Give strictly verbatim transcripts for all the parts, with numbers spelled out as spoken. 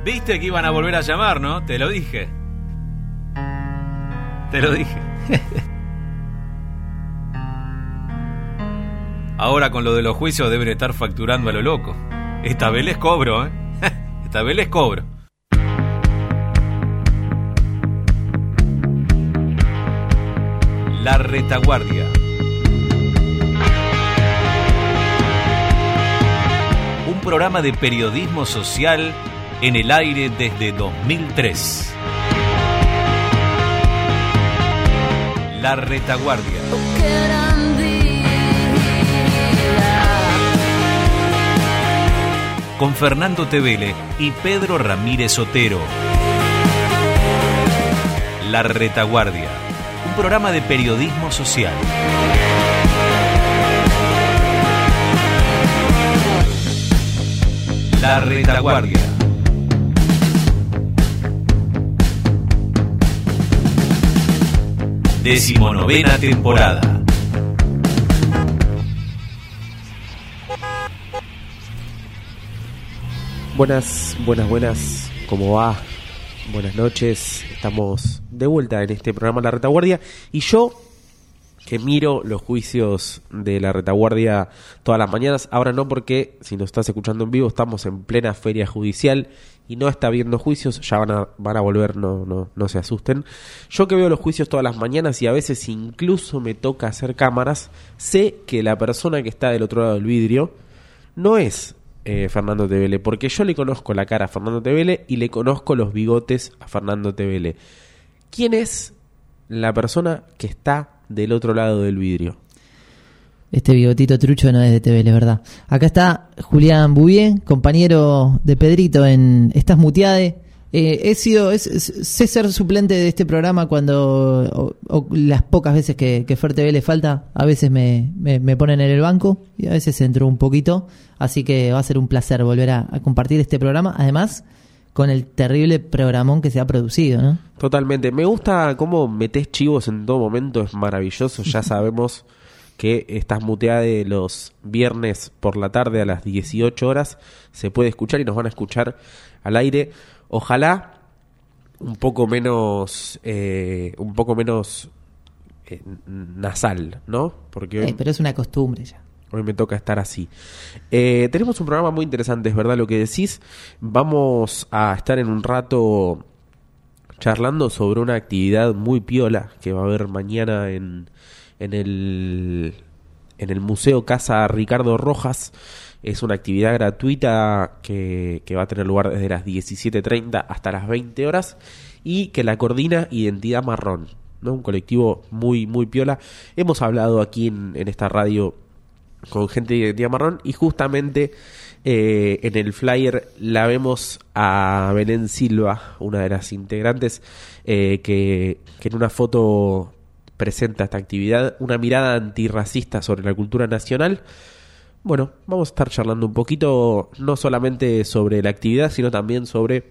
Viste que iban a volver a llamar, ¿no? Te lo dije. Te lo dije. Ahora con lo de los juicios deben estar facturando a lo loco. Esta vez les cobro, ¿eh? Esta vez les cobro. La Retaguardia. Un programa de periodismo social en el aire desde dos mil tres. La Retaguardia. Con Fernando Tevele y Pedro Ramírez Otero. La Retaguardia. Un programa de periodismo social. La Retaguardia. Decimonovena temporada. Buenas, buenas, buenas. ¿Cómo va? Buenas noches. Estamos de vuelta en este programa La Retaguardia. Y yo, que miro los juicios de La Retaguardia todas las mañanas, ahora no, porque si nos estás escuchando en vivo estamos en plena feria judicial y no está habiendo juicios, ya van a, van a volver, no, no, no se asusten. Yo que veo los juicios todas las mañanas y a veces incluso me toca hacer cámaras, sé que la persona que está del otro lado del vidrio no es eh, Fernando Tevele, porque yo le conozco la cara a Fernando Tevele y le conozco los bigotes a Fernando Tevele. ¿Quién es la persona que está del otro lado del vidrio? Este bigotito trucho no es de Tevele, ¿verdad? Acá está Julián Bouvier, compañero de Pedrito en Estás Muteade. Eh, he sido, es, es, sé ser suplente de este programa cuando, o, o las pocas veces que, que Fer Tevele falta, a veces me, me, me ponen en el banco y a veces entro un poquito. Así que va a ser un placer volver a, a compartir este programa. Además, con el terrible programón que se ha producido, ¿no? Totalmente. Me gusta cómo metés chivos en todo momento, es maravilloso. Ya sabemos que Estás Muteade los viernes por la tarde a las dieciocho horas se puede escuchar y nos van a escuchar al aire. Ojalá un poco menos, eh, un poco menos eh, nasal, ¿no? Porque hoy, eh, pero es una costumbre ya. Hoy me toca estar así. Eh, tenemos un programa muy interesante, es verdad lo que decís. Vamos a estar en un rato charlando sobre una actividad muy piola que va a haber mañana en, en, el, en el Museo Casa Ricardo Rojas. Es una actividad gratuita que, que va a tener lugar desde las diecisiete treinta hasta las veinte horas y que la coordina Identidad Marrón, ¿no? Un colectivo muy, muy piola. Hemos hablado aquí en, en esta radio con gente de Identidad Marrón y justamente eh, en el flyer la vemos a Belén Silva, una de las integrantes, eh, que, que en una foto presenta esta actividad, una mirada antirracista sobre la cultura nacional. Bueno, vamos a estar charlando un poquito, no solamente sobre la actividad, sino también sobre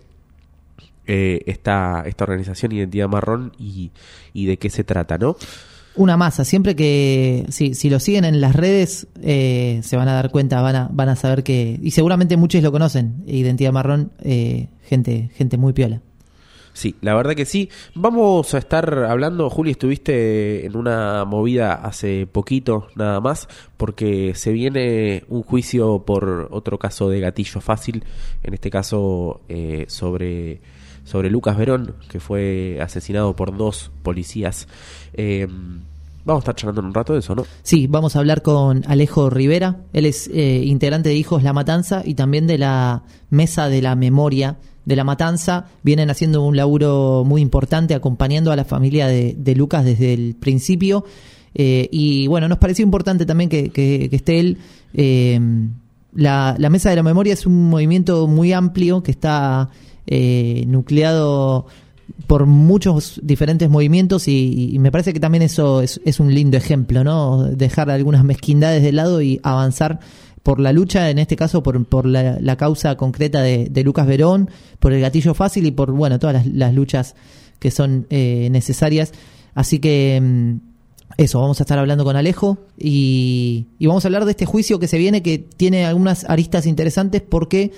eh, esta, esta organización Identidad Marrón y, y de qué se trata, ¿no? Una masa, siempre que si, si lo siguen en las redes eh, se van a dar cuenta, van a, van a saber que, y seguramente muchos lo conocen, Identidad Marrón, eh, gente, gente muy piola. Sí, la verdad que sí. Vamos a estar hablando, Juli, estuviste en una movida hace poquito nada más, porque se viene un juicio por otro caso de gatillo fácil, en este caso eh, sobre, sobre Lucas Verón, que fue asesinado por dos policías. Eh, vamos a estar charlando en un rato de eso, ¿no? Sí, vamos a hablar con Alejo Rivera, él es eh, integrante de Hijos La Matanza y también de la Mesa de la Memoria de La Matanza. Vienen haciendo un laburo muy importante acompañando a la familia de, de Lucas desde el principio eh, y bueno, nos pareció importante también que, que, que esté él. eh, la, la Mesa de la Memoria es un movimiento muy amplio que está eh, nucleado por muchos diferentes movimientos y, y me parece que también eso es, es un lindo ejemplo, ¿no? Dejar algunas mezquindades de lado y avanzar por la lucha, en este caso por, por la, la causa concreta de, de Lucas Verón, por el gatillo fácil y por bueno todas las, las luchas que son eh, necesarias. Así que eso, vamos a estar hablando con Alejo y, y vamos a hablar de este juicio que se viene, que tiene algunas aristas interesantes porque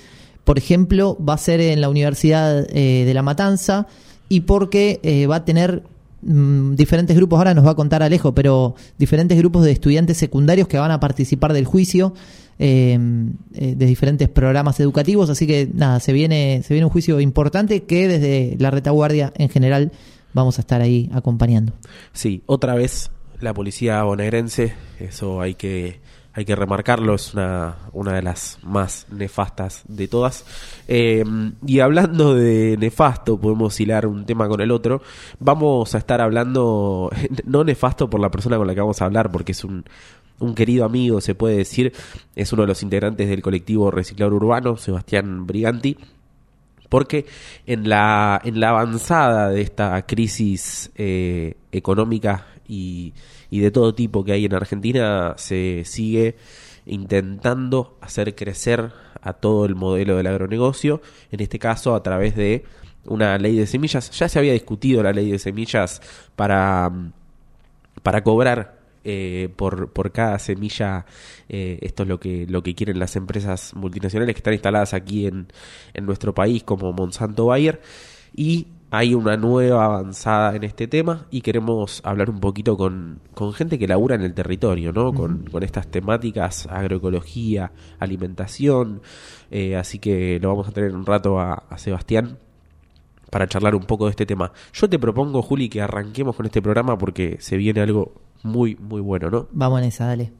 por ejemplo, va a ser en la Universidad eh, de La Matanza y porque eh, va a tener mmm, diferentes grupos, ahora nos va a contar Alejo, pero diferentes grupos de estudiantes secundarios que van a participar del juicio eh, eh, de diferentes programas educativos, así que nada, se viene, se viene un juicio importante que desde la retaguardia en general vamos a estar ahí acompañando. Sí, otra vez la policía bonaerense, eso hay que hay que remarcarlo, es una una de las más nefastas de todas. Eh, y hablando de nefasto, podemos hilar un tema con el otro. Vamos a estar hablando, no nefasto por la persona con la que vamos a hablar, porque es un un querido amigo, se puede decir, es uno de los integrantes del colectivo Reciclador Urbano, Sebastián Briganti. Porque en la en la avanzada de esta crisis eh, económica y, y de todo tipo que hay en Argentina, se sigue intentando hacer crecer a todo el modelo del agronegocio, en este caso a través de una ley de semillas. Ya se había discutido la ley de semillas para, para cobrar Eh, por por cada semilla, eh, esto es lo que lo que quieren las empresas multinacionales que están instaladas aquí en, en nuestro país, como Monsanto, Bayer, y hay una nueva avanzada en este tema y queremos hablar un poquito con, con gente que labura en el territorio, ¿no? Uh-huh. con, con estas temáticas, agroecología, alimentación, eh, así que lo vamos a tener un rato a, a Sebastián para charlar un poco de este tema. Yo te propongo, Juli, que arranquemos con este programa porque se viene algo muy, muy bueno, ¿no? Vamos en esa, dale.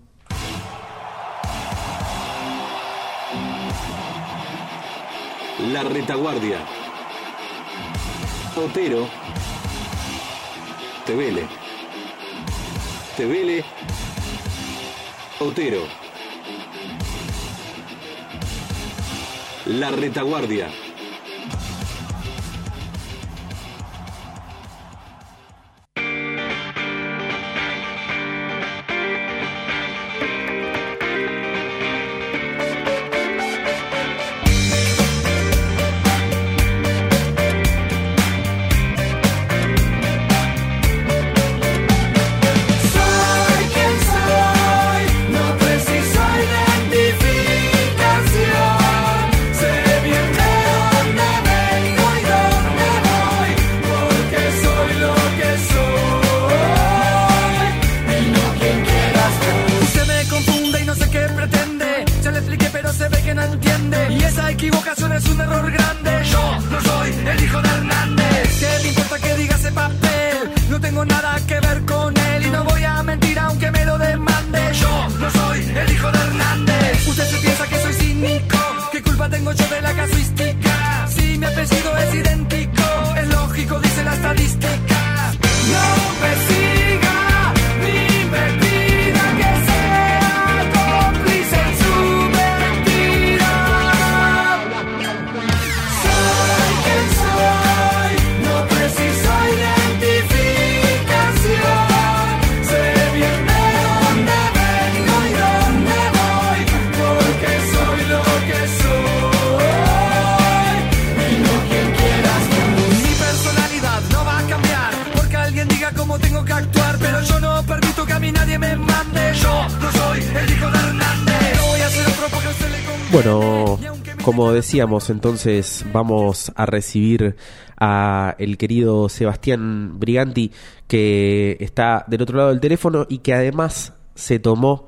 La retaguardia. Otero. Tevele. Tevele. Otero. La retaguardia. Bueno, como decíamos, entonces vamos a recibir a el querido Sebastián Briganti, que está del otro lado del teléfono y que además se tomó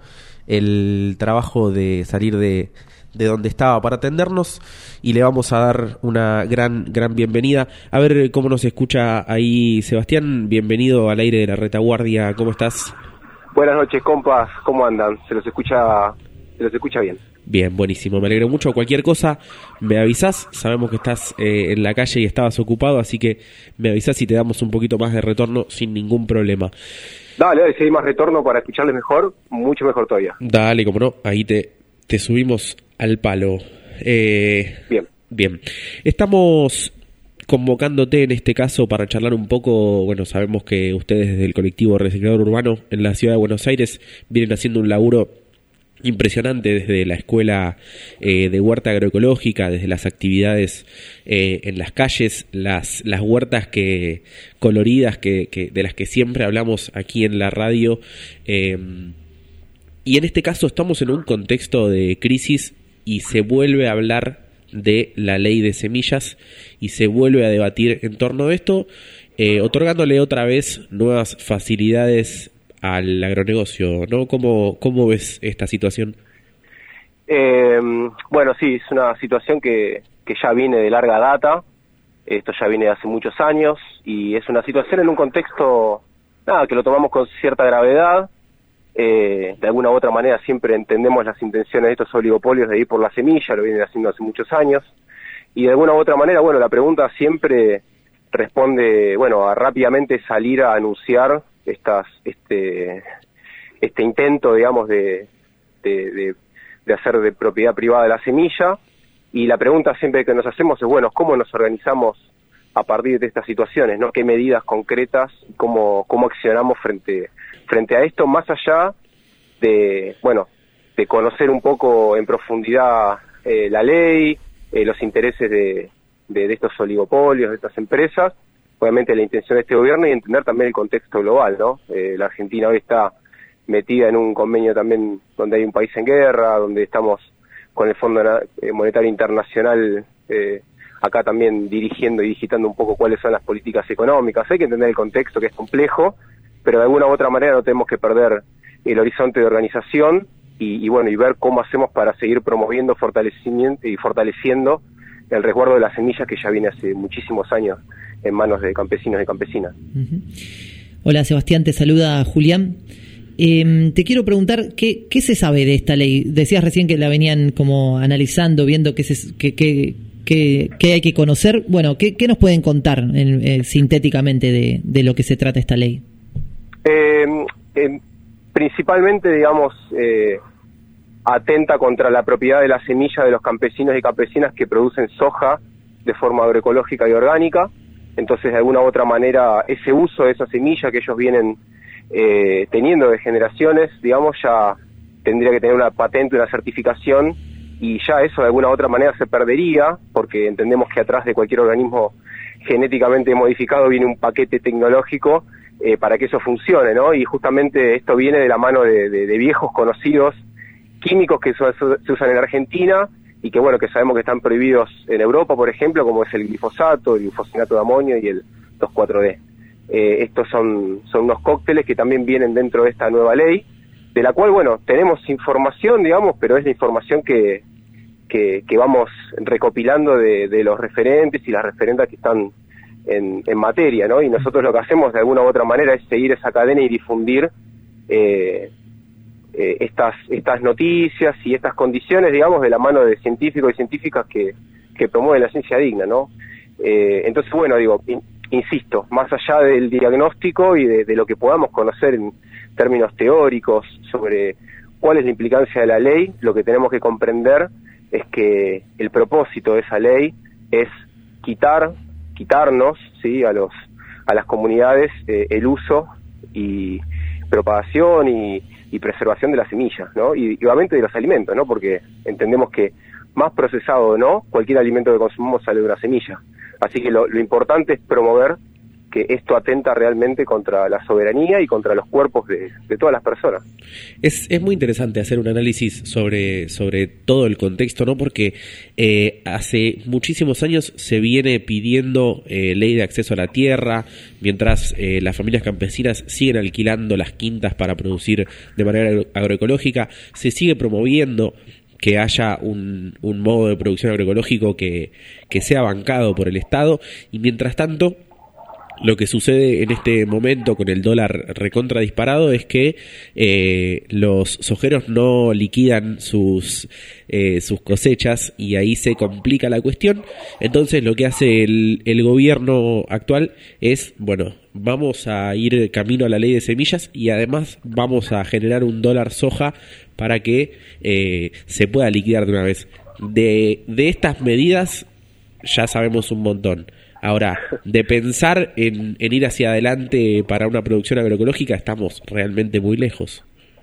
el trabajo de salir de, de donde estaba para atendernos, y le vamos a dar una gran gran bienvenida. A ver cómo nos escucha ahí Sebastián. Bienvenido al aire de la retaguardia, ¿cómo estás? Buenas noches, compas, ¿cómo andan? Se los escucha, se los escucha bien. Bien, buenísimo, me alegro mucho. Cualquier cosa me avisás, sabemos que estás eh, en la calle y estabas ocupado, así que me avisás y te damos un poquito más de retorno sin ningún problema. Dale, dale, si hay más retorno para escucharles mejor, mucho mejor todavía. Dale, como no, ahí te, te subimos al palo. Eh, bien. Bien, estamos convocándote en este caso para charlar un poco. Bueno, sabemos que ustedes desde el colectivo Reciclador Urbano en la ciudad de Buenos Aires vienen haciendo un laburo impresionante desde la escuela eh, de huerta agroecológica, desde las actividades eh, en las calles, las las huertas que coloridas que, que de las que siempre hablamos aquí en la radio, eh, y en este caso estamos en un contexto de crisis y se vuelve a hablar de la ley de semillas y se vuelve a debatir en torno a esto, eh, otorgándole otra vez nuevas facilidades al agronegocio, ¿no? ¿Cómo, cómo ves esta situación? Eh, bueno, sí, es una situación que, que ya viene de larga data, esto ya viene de hace muchos años, y es una situación en un contexto, nada, que lo tomamos con cierta gravedad. Eh, de alguna u otra manera siempre entendemos las intenciones de estos oligopolios de ir por la semilla, lo vienen haciendo hace muchos años, y de alguna u otra manera, bueno, la pregunta siempre responde, bueno, a rápidamente salir a anunciar estas, este, este intento, digamos, de, de, de, de hacer de propiedad privada la semilla, y la pregunta siempre que nos hacemos es, bueno, ¿cómo nos organizamos a partir de estas situaciones, ¿no? ¿Qué medidas concretas, cómo, cómo accionamos frente, frente a esto, más allá de, bueno, de conocer un poco en profundidad eh, la ley, eh, los intereses de, de, de estos oligopolios, de estas empresas, obviamente la intención de este gobierno, y entender también el contexto global, ¿no? Eh, la Argentina hoy está metida en un convenio también donde hay un país en guerra, donde estamos con el Fondo Monetario Internacional eh, acá también dirigiendo y digitando un poco cuáles son las políticas económicas. Hay que entender el contexto, que es complejo, pero de alguna u otra manera no tenemos que perder el horizonte de organización y, y bueno, y ver cómo hacemos para seguir promoviendo fortalecimiento y fortaleciendo el resguardo de las semillas que ya viene hace muchísimos años en manos de campesinos y campesinas. Uh-huh. Hola Sebastián, te saluda Julián. Eh, te quiero preguntar, ¿qué, ¿qué se sabe de esta ley? Decías recién que la venían como analizando, viendo qué, se, qué, qué, qué, qué hay que conocer. Bueno, ¿qué, qué nos pueden contar en, eh, sintéticamente de, de lo que se trata esta ley? Eh, eh, principalmente, digamos, eh, atenta contra la propiedad de la semilla de los campesinos y campesinas que producen soja de forma agroecológica y orgánica. Entonces, de alguna u otra manera, ese uso de esa semilla que ellos vienen eh, teniendo de generaciones, digamos, ya tendría que tener una patente, una certificación, y ya eso de alguna u otra manera se perdería, porque entendemos que atrás de cualquier organismo genéticamente modificado viene un paquete tecnológico eh, para que eso funcione, ¿no? Y justamente esto viene de la mano de, de, de viejos conocidos químicos que so, so, se usan en Argentina, y que bueno, que sabemos que están prohibidos en Europa, por ejemplo, como es el glifosato, el glifosinato de amonio y el dos cuatro D. Eh, estos son, son unos cócteles que también vienen dentro de esta nueva ley, de la cual, bueno, tenemos información, digamos, pero es la información que, que, que vamos recopilando de, de los referentes y las referentas que están en, en materia, ¿no? Y nosotros lo que hacemos de alguna u otra manera es seguir esa cadena y difundir eh, eh, estas estas noticias y estas condiciones, digamos, de la mano de científicos y científicas que, que promueven la ciencia digna, ¿no? Eh, entonces, bueno, digo, in, insisto, más allá del diagnóstico y de, de lo que podamos conocer en términos teóricos sobre cuál es la implicancia de la ley, lo que tenemos que comprender es que el propósito de esa ley es quitar, quitarnos, sí, a los a las comunidades eh, el uso y propagación y, y preservación de las semillas, ¿no? Y, y obviamente de los alimentos, ¿no? Porque entendemos que más procesado o no, cualquier alimento que consumimos sale de una semilla. Así que lo, lo importante es promover que esto atenta realmente contra la soberanía y contra los cuerpos de, de todas las personas. Es, es muy interesante hacer un análisis sobre, sobre todo el contexto, ¿no? Porque eh, hace muchísimos años se viene pidiendo eh, ley de acceso a la tierra, mientras eh, las familias campesinas siguen alquilando las quintas para producir de manera agro- agroecológica, se sigue promoviendo que haya un, un modo de producción agroecológico que, que sea bancado por el Estado, y mientras tanto lo que sucede en este momento con el dólar recontra disparado es que eh, los sojeros no liquidan sus eh, sus cosechas, y ahí se complica la cuestión. Entonces lo que hace el, el gobierno actual es, bueno, vamos a ir camino a la ley de semillas y además vamos a generar un dólar soja para que eh, se pueda liquidar de una vez. De, de estas medidas ya sabemos un montón. Ahora, de pensar en, en ir hacia adelante para una producción agroecológica, estamos realmente muy lejos.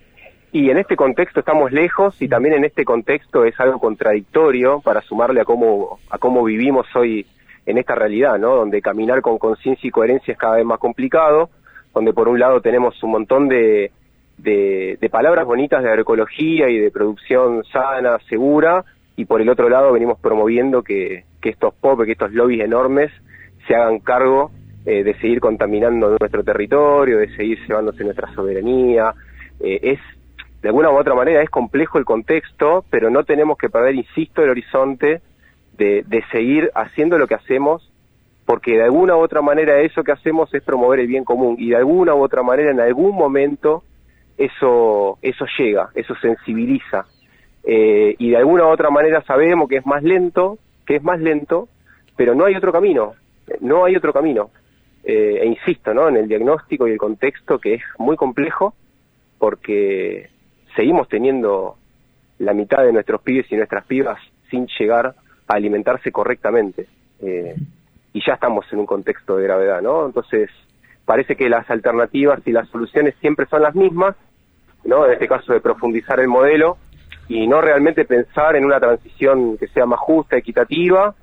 Y en este contexto estamos lejos, y también en este contexto es algo contradictorio para sumarle a cómo, a cómo vivimos hoy en esta realidad, ¿no? Donde caminar con conciencia y coherencia es cada vez más complicado, donde por un lado tenemos un montón de, de, de palabras bonitas de agroecología y de producción sana, segura, y por el otro lado venimos promoviendo que, que estos P O P, que estos lobbies enormes se hagan cargo eh, de seguir contaminando nuestro territorio, de seguir llevándose nuestra soberanía. Eh, es, de alguna u otra manera, es complejo el contexto, pero no tenemos que perder, insisto, el horizonte de, de seguir haciendo lo que hacemos, porque de alguna u otra manera eso que hacemos es promover el bien común, y de alguna u otra manera en algún momento eso eso llega, eso sensibiliza, eh, y de alguna u otra manera sabemos que es más lento, que es más lento, pero no hay otro camino, no hay otro camino, eh, e insisto, ¿no?, en el diagnóstico y el contexto, que es muy complejo, porque seguimos teniendo la mitad de nuestros pibes y nuestras pibas sin llegar a alimentarse correctamente, eh, y ya estamos en un contexto de gravedad, ¿no? Entonces, parece que las alternativas y las soluciones siempre son las mismas, ¿no? En este caso de profundizar el modelo y no realmente pensar en una transición que sea más justa, equitativa,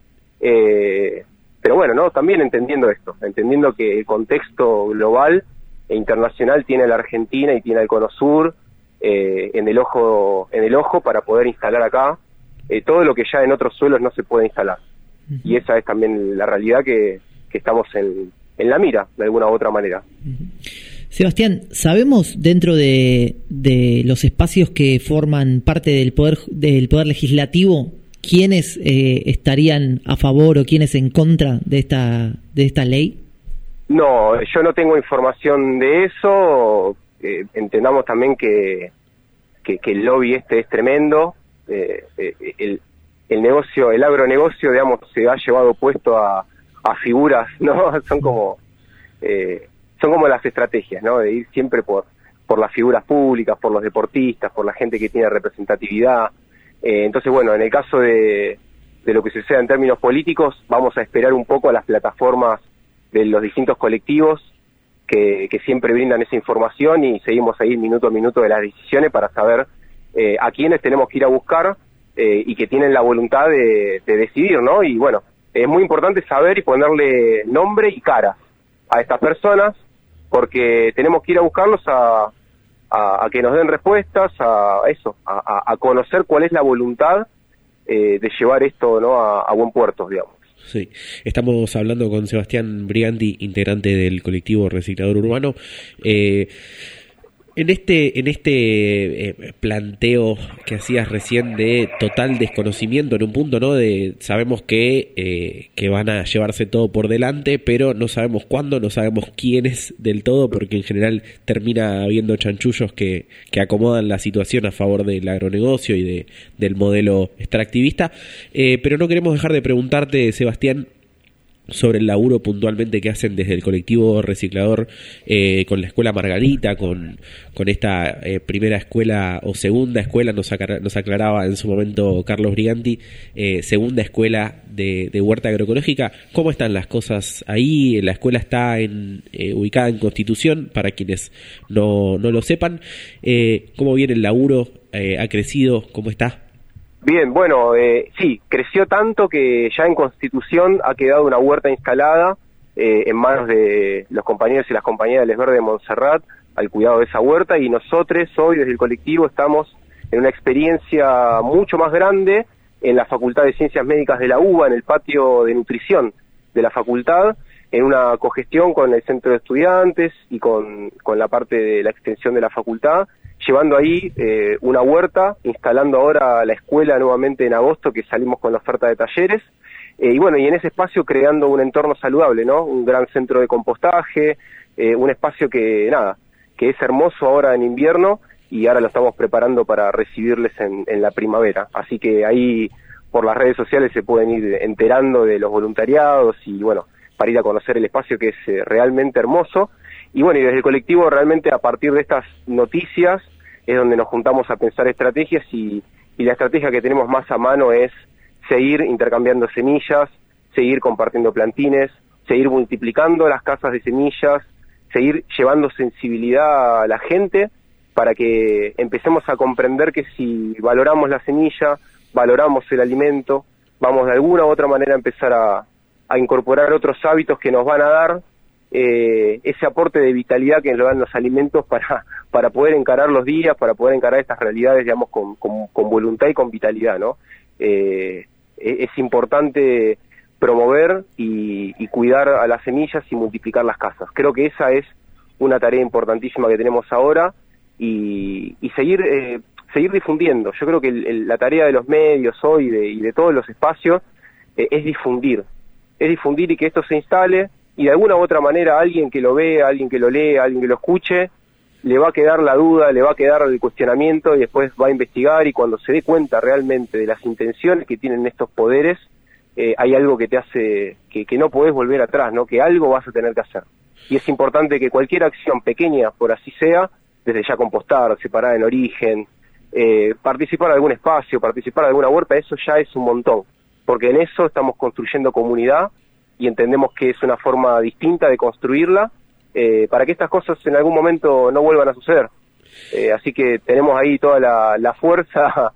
eh, pero bueno, ¿no? También entendiendo esto, entendiendo que el contexto global e internacional tiene a la Argentina y tiene al Cono Sur eh, en el ojo, en el ojo para poder instalar acá eh, todo lo que ya en otros suelos no se puede instalar. Uh-huh. Y esa es también la realidad que, que estamos en, en la mira, de alguna u otra manera. Uh-huh. Sebastián, ¿sabemos dentro de, de los espacios que forman parte del poder del poder legislativo quiénes eh, estarían a favor o quiénes en contra de esta de esta ley? No, yo no tengo información de eso. Eh, entendamos también que, que que el lobby este es tremendo. Eh, eh, el, el negocio, el agronegocio, digamos, se ha llevado puesto a, a figuras, ¿no? Son como eh, son como las estrategias, ¿no? De ir siempre por por las figuras públicas, por los deportistas, por la gente que tiene representatividad. Eh, entonces, bueno, en el caso de, de lo que suceda en términos políticos, vamos a esperar un poco a las plataformas de los distintos colectivos que, que siempre brindan esa información, y seguimos ahí minuto a minuto de las decisiones para saber eh, a quiénes tenemos que ir a buscar eh, y que tienen la voluntad de, de decidir, ¿no? Y bueno, es muy importante saber y ponerle nombre y cara a estas personas, porque tenemos que ir a buscarlos a, a, a que nos den respuestas, a eso, a, a conocer cuál es la voluntad eh, de llevar esto, ¿no?, a, a buen puerto, digamos. Sí, estamos hablando con Sebastián Briganti, integrante del colectivo Reciclador Urbano. Eh, en este en este eh, planteo que hacías recién de total desconocimiento en un punto, ¿no? De sabemos que eh, que van a llevarse todo por delante, pero no sabemos cuándo, no sabemos quiénes del todo, porque en general termina habiendo chanchullos que, que acomodan la situación a favor del agronegocio y de del modelo extractivista. Eh, pero no queremos dejar de preguntarte, Sebastián, sobre el laburo puntualmente que hacen desde el colectivo reciclador eh, con la escuela Margarita, con, con esta eh, primera escuela o segunda escuela, nos, acar- nos aclaraba en su momento Carlos Briganti, eh, segunda escuela de, de huerta agroecológica. ¿Cómo están las cosas ahí? La escuela está en, eh, ubicada en Constitución, para quienes no, no lo sepan. Eh, ¿Cómo viene el laburo? Eh, ¿Ha crecido? ¿Cómo está? Bien, bueno, eh, sí, creció tanto que ya en Constitución ha quedado una huerta instalada eh, en manos de los compañeros y las compañeras del Esverde de Montserrat al cuidado de esa huerta, y nosotros hoy desde el colectivo estamos en una experiencia mucho más grande en la Facultad de Ciencias Médicas de la U B A, en el patio de nutrición de la facultad, en una cogestión con el centro de estudiantes y con, con la parte de la extensión de la facultad, llevando ahí eh, una huerta, instalando ahora la escuela nuevamente en agosto, que salimos con la oferta de talleres, eh, y bueno, y en ese espacio creando un entorno saludable, ¿no? Un gran centro de compostaje, eh, un espacio que, nada, que es hermoso ahora en invierno, y ahora lo estamos preparando para recibirles en, en la primavera. Así que ahí por las redes sociales se pueden ir enterando de los voluntariados y bueno, para ir a conocer el espacio, que es eh, realmente hermoso. Y bueno, y desde el colectivo realmente a partir de estas noticias es donde nos juntamos a pensar estrategias, y, y la estrategia que tenemos más a mano es seguir intercambiando semillas, seguir compartiendo plantines, seguir multiplicando las casas de semillas, seguir llevando sensibilidad a la gente para que empecemos a comprender que si valoramos la semilla, valoramos el alimento, vamos de alguna u otra manera a empezar a, a incorporar otros hábitos que nos van a dar Eh, ese aporte de vitalidad que nos dan los alimentos para para poder encarar los días, para poder encarar estas realidades, digamos, con, con, con voluntad y con vitalidad, ¿no? eh, es importante promover y, y cuidar a las semillas y multiplicar las casas. Creo que esa es una tarea importantísima que tenemos ahora y, y seguir eh, seguir difundiendo. Yo creo que el, el, la tarea de los medios hoy de, y de todos los espacios eh, es difundir, es difundir y que esto se instale y de alguna u otra manera alguien que lo vea, alguien que lo lea, alguien que lo escuche, le va a quedar la duda, le va a quedar el cuestionamiento y después va a investigar y cuando se dé cuenta realmente de las intenciones que tienen estos poderes, eh, hay algo que te hace, que, que no podés volver atrás, ¿no? Que algo vas a tener que hacer. Y es importante que cualquier acción pequeña, por así sea, desde ya compostar, separar en origen, eh, participar de algún espacio, participar de alguna huerta, eso ya es un montón, porque en eso estamos construyendo comunidad y entendemos que es una forma distinta de construirla, eh, para que estas cosas en algún momento no vuelvan a suceder. Eh, así que tenemos ahí toda la, la fuerza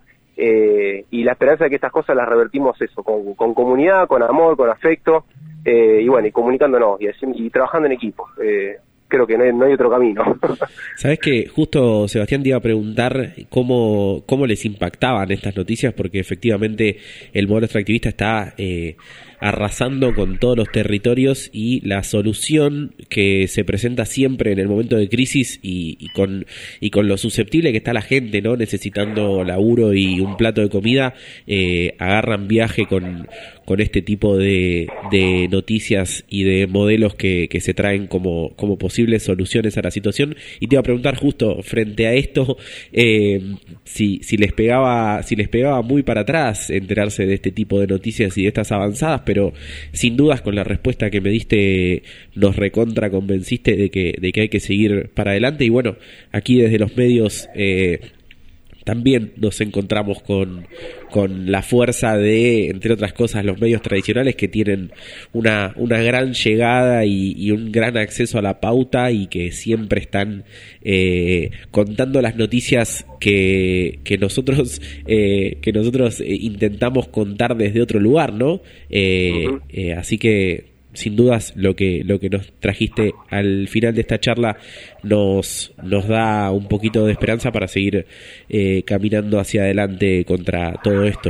eh, y la esperanza de que estas cosas las revertimos eso, con, con comunidad, con amor, con afecto, eh, y bueno, y comunicándonos y, y trabajando en equipo. Eh, creo que no hay, no hay otro camino. Sabés que justo Sebastián te iba a preguntar cómo, cómo les impactaban estas noticias, porque efectivamente el modelo extractivista está eh, arrasando con todos los territorios y la solución que se presenta siempre en el momento de crisis y, y con y con lo susceptible que está la gente, ¿no? Necesitando laburo y un plato de comida, eh, agarran viaje con, con este tipo de, de noticias y de modelos que, que se traen como, como posibles soluciones a la situación. Y te iba a preguntar justo frente a esto, eh, si, si les pegaba, si les pegaba muy para atrás enterarse de este tipo de noticias y de estas avanzadas, pero sin dudas con la respuesta que me diste nos recontra convenciste de que, de que hay que seguir para adelante. Y bueno, aquí desde los medios eh, también nos encontramos con, con la fuerza de, entre otras cosas, los medios tradicionales que tienen una, una gran llegada y, y un gran acceso a la pauta y que siempre están eh, contando las noticias que, que nosotros eh, que nosotros eh, intentamos contar desde otro lugar, ¿no? Eh, uh-huh. eh, así que sin dudas lo que lo que nos trajiste al final de esta charla nos nos da un poquito de esperanza para seguir eh, caminando hacia adelante contra todo esto.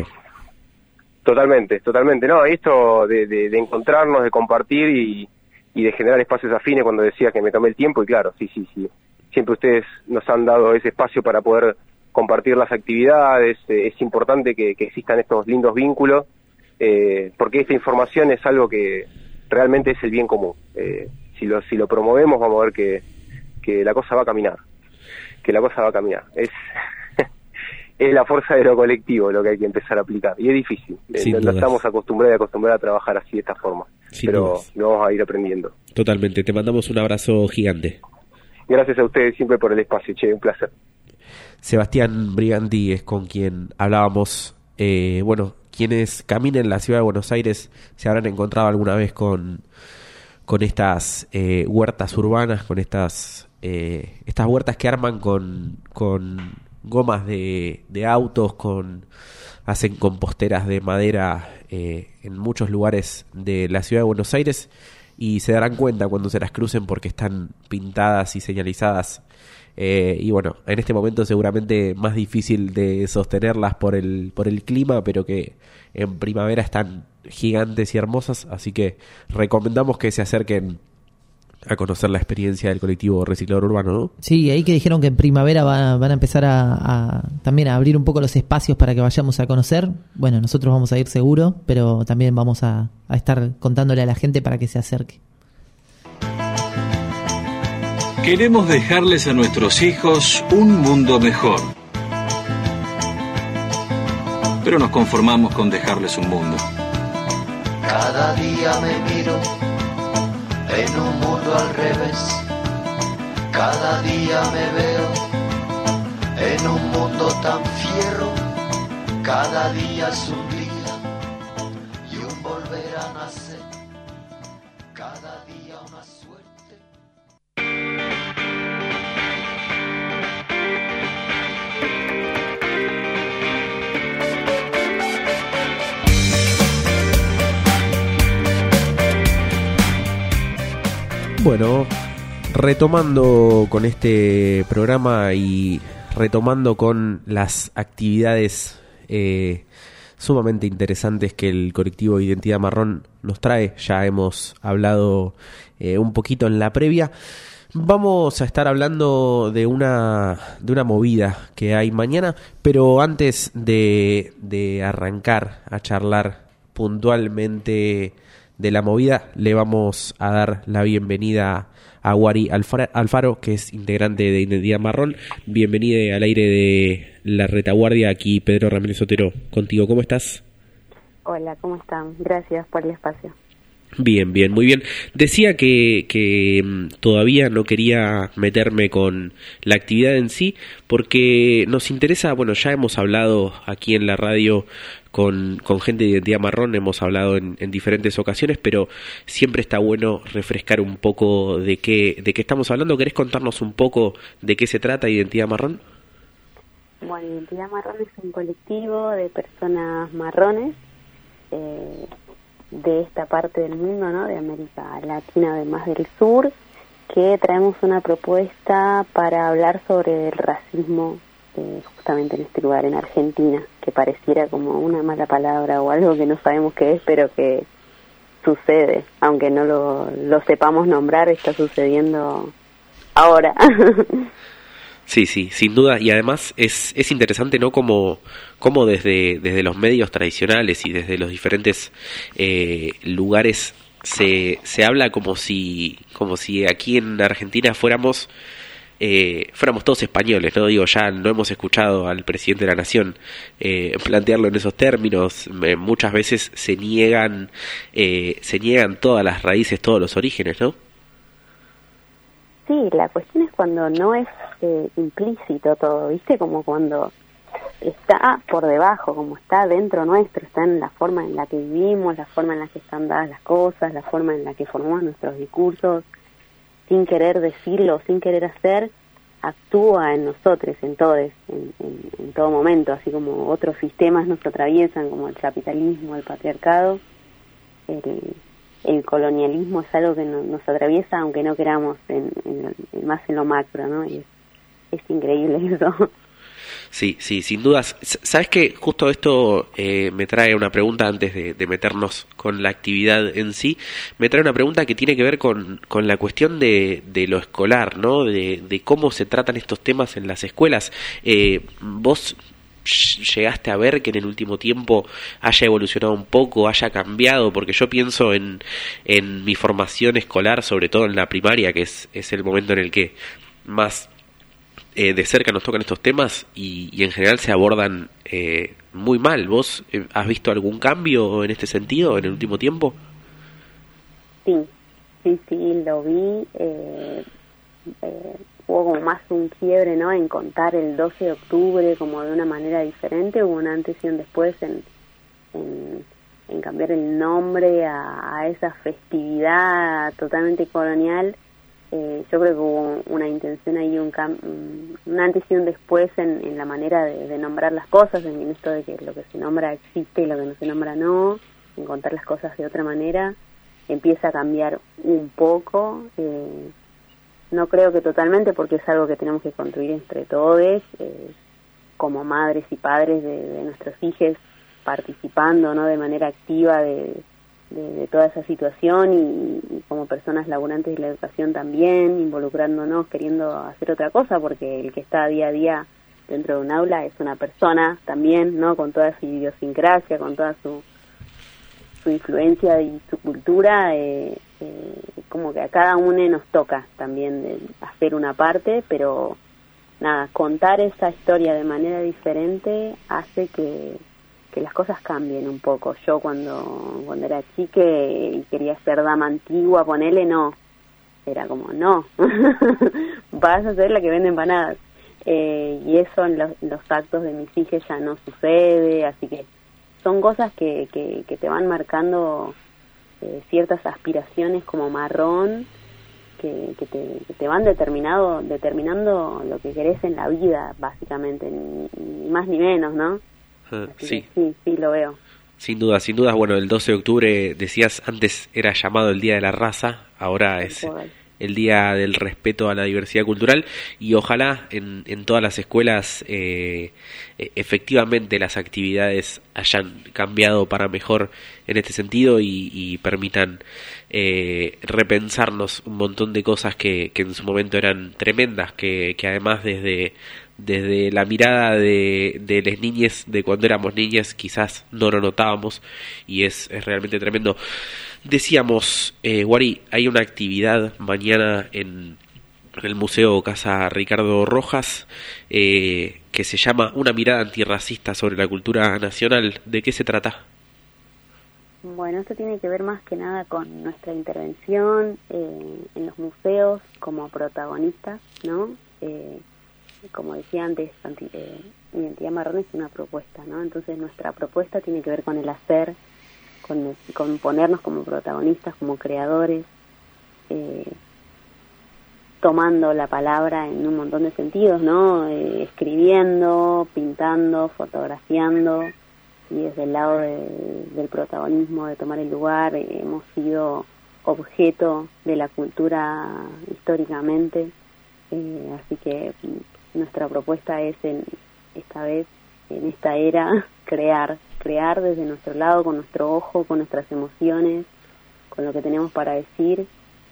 Totalmente, totalmente. No, esto de, de, de encontrarnos, de compartir y, y de generar espacios afines, cuando decía que me tomé el tiempo, y claro, sí, sí, sí. Siempre ustedes nos han dado ese espacio para poder compartir las actividades. Eh, es importante que, que existan estos lindos vínculos, eh, porque esta información es algo que realmente es el bien común. Eh, si lo si lo promovemos vamos a ver que, que la cosa va a caminar, que la cosa va a caminar. Es es la fuerza de lo colectivo lo que hay que empezar a aplicar y es difícil. Eh, no, no estamos acostumbrados y acostumbrados a trabajar así de esta forma, sin pero dudas. Lo vamos a ir aprendiendo. Totalmente. Te mandamos un abrazo gigante. Gracias a ustedes siempre por el espacio, che, un placer. Sebastián Briganti es con quien hablábamos. Eh, bueno, quienes caminen en la ciudad de Buenos Aires se habrán encontrado alguna vez con, con estas eh, huertas urbanas, con estas eh, estas huertas que arman con, con gomas de, de autos, con hacen composteras de madera eh, en muchos lugares de la ciudad de Buenos Aires y se darán cuenta cuando se las crucen porque están pintadas y señalizadas. Eh, y bueno, en este momento seguramente más difícil de sostenerlas por el por el clima, pero que en primavera están gigantes y hermosas, así que recomendamos que se acerquen a conocer la experiencia del colectivo Reciclador Urbano, ¿no? Sí, ahí que dijeron que en primavera van, van a empezar a, a también a abrir un poco los espacios para que vayamos a conocer. Bueno, nosotros vamos a ir seguro, pero también vamos a, a estar contándole a la gente para que se acerque. Queremos dejarles a nuestros hijos un mundo mejor. Pero nos conformamos con dejarles un mundo. Cada día me miro en un mundo al revés. Cada día me veo en un mundo tan fiero. Cada día es un día y un volver a nacer. Cada día una suerte. Bueno, retomando con este programa y retomando con las actividades eh, sumamente interesantes que el colectivo Identidad Marrón nos trae. Ya hemos hablado eh, un poquito en la previa. Vamos a estar hablando de una de una movida que hay mañana, pero antes de, de arrancar a charlar puntualmente de la movida, le vamos a dar la bienvenida a Guari Alfaro, que es integrante de Identidad Marrón. Bienvenida al aire de La Retaguardia. Aquí Pedro Ramírez Otero contigo. ¿Cómo estás? Hola, ¿cómo están? Gracias por el espacio. Bien, bien, muy bien. Decía que, que todavía no quería meterme con la actividad en sí, porque nos interesa, bueno, ya hemos hablado aquí en la radio con, con gente de Identidad Marrón, hemos hablado en, en diferentes ocasiones, pero siempre está bueno refrescar un poco de qué, de qué estamos hablando. ¿Querés contarnos un poco de qué se trata Identidad Marrón? Bueno, Identidad Marrón es un colectivo de personas marrones, eh, de esta parte del mundo, ¿no? De América Latina, además del sur, que traemos una propuesta para hablar sobre el racismo eh, justamente en este lugar, en Argentina, que pareciera como una mala palabra o algo que no sabemos qué es, pero que sucede, aunque no lo, lo sepamos nombrar, está sucediendo ahora. Sí, sí, sin duda, y además es es interesante, ¿no? Como, como desde, desde los medios tradicionales y desde los diferentes eh, lugares se, se habla como si como si aquí en Argentina fuéramos eh, fuéramos todos españoles, ¿no? Digo, ya no hemos escuchado al presidente de la Nación eh, plantearlo en esos términos. Eh, muchas veces se niegan eh, se niegan todas las raíces, todos los orígenes, ¿no? Sí, la cuestión es cuando no es eh, implícito todo, ¿viste? Como cuando está por debajo, como está dentro nuestro, está en la forma en la que vivimos, la forma en la que están dadas las cosas, la forma en la que formamos nuestros discursos, sin querer decirlo, sin querer hacer, actúa en nosotros, en todos, en, en, en todo momento, así como otros sistemas nos atraviesan, como el capitalismo, el patriarcado, el... el colonialismo es algo que no, nos atraviesa aunque no queramos, en, en, en, más en lo macro, ¿no? Y es, es increíble eso. Sí, sí, sin dudas. ¿Sabes qué? Justo esto eh, me trae una pregunta antes de, de meternos con la actividad en sí. Me trae una pregunta que tiene que ver con, con la cuestión de, de lo escolar, ¿no? De, de cómo se tratan estos temas en las escuelas. Eh, vos llegaste a ver que en el último tiempo haya evolucionado un poco, haya cambiado, porque yo pienso en, en mi formación escolar, sobre todo en la primaria, que es, es el momento en el que más eh, de cerca nos tocan estos temas y, y en general se abordan eh, muy mal. ¿Vos eh, has visto algún cambio en este sentido en el último tiempo? Sí, sí, sí, lo vi. Eh, eh, hubo como más un quiebre, ¿no? En contar el doce de octubre como de una manera diferente. Hubo un antes y un después en, en, en cambiar el nombre a, a esa festividad totalmente colonial. Eh, yo creo que hubo una intención ahí, un, cam un antes y un después en, en la manera de, de nombrar las cosas, en esto de que lo que se nombra existe y lo que no se nombra no, en contar las cosas de otra manera. Empieza a cambiar un poco, eh, no creo que totalmente, porque es algo que tenemos que construir entre todos, eh, como madres y padres de, de nuestros hijos, participando, ¿no? De manera activa de, de, de toda esa situación y, y como personas laburantes de la educación también, involucrándonos, queriendo hacer otra cosa, porque el que está día a día dentro de un aula es una persona también, ¿no? Con toda su idiosincrasia, con toda su su influencia y su cultura, eh, eh, como que a cada uno nos toca también de hacer una parte, pero nada, contar esa historia de manera diferente hace que, que las cosas cambien un poco. Yo cuando, cuando era chique y quería ser dama antigua, ponele, no, era como, no, vas a ser la que vende empanadas. Eh, y eso en los, en los actos de mis hijas ya no sucede, así que son cosas que, que, que te van marcando eh, ciertas aspiraciones como marrón, que, que, te, que te van determinado, determinando lo que querés en la vida, básicamente, ni, ni más ni menos, ¿no? Uh, sí. sí, sí, lo veo. Sin duda, sin duda. Bueno, el doce de octubre, decías, antes era llamado el Día de la Raza, ahora es el Día del Respeto a la Diversidad Cultural, y ojalá en, en todas las escuelas eh, efectivamente las actividades hayan cambiado para mejor en este sentido y, y permitan eh, repensarnos un montón de cosas que, que en su momento eran tremendas, que, que además desde desde la mirada de, de las niñas, de cuando éramos niñas, quizás no lo notábamos, y es, es realmente tremendo. Decíamos, eh, Wari, hay una actividad mañana en, en el Museo Casa Ricardo Rojas eh, que se llama Una mirada antirracista sobre la cultura nacional. ¿De qué se trata? Bueno, esto tiene que ver más que nada con nuestra intervención eh, en los museos como protagonistas, ¿no? Eh, como decía antes, anti, eh, Identidad Marrón es una propuesta, ¿no? Entonces nuestra propuesta tiene que ver con el hacer, con, el, con ponernos como protagonistas, como creadores, eh, tomando la palabra en un montón de sentidos, ¿no? Eh, escribiendo, pintando, fotografiando, y desde el lado de, del protagonismo, de tomar el lugar, eh, hemos sido objeto de la cultura históricamente, eh, así que nuestra propuesta es en esta vez, en esta era, crear, crear desde nuestro lado, con nuestro ojo, con nuestras emociones, con lo que tenemos para decir,